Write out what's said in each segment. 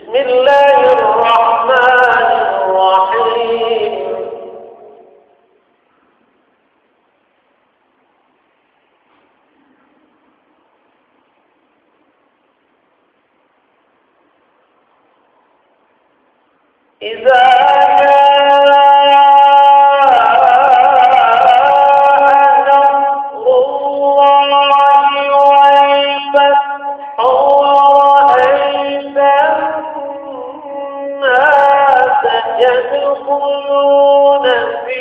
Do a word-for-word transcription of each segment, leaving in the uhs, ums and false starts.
بسم الله الرحمن الرحيم. إذا يدخلون في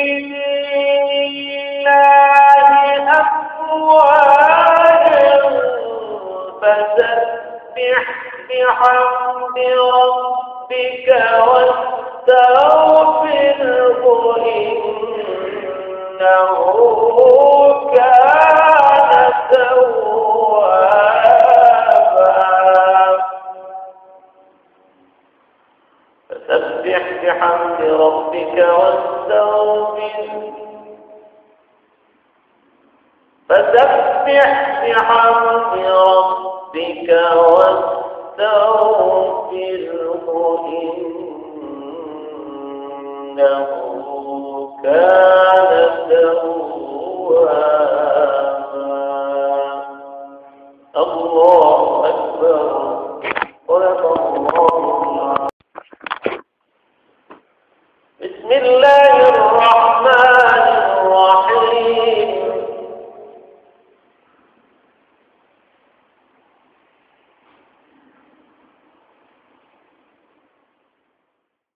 دين الله أفواجا فسبح بحمد ربك واستغفره إنه كان توابا. فسبح بحمد ربك واستغفره فسبح بحمد ربك واستغفره إنه كان توابا.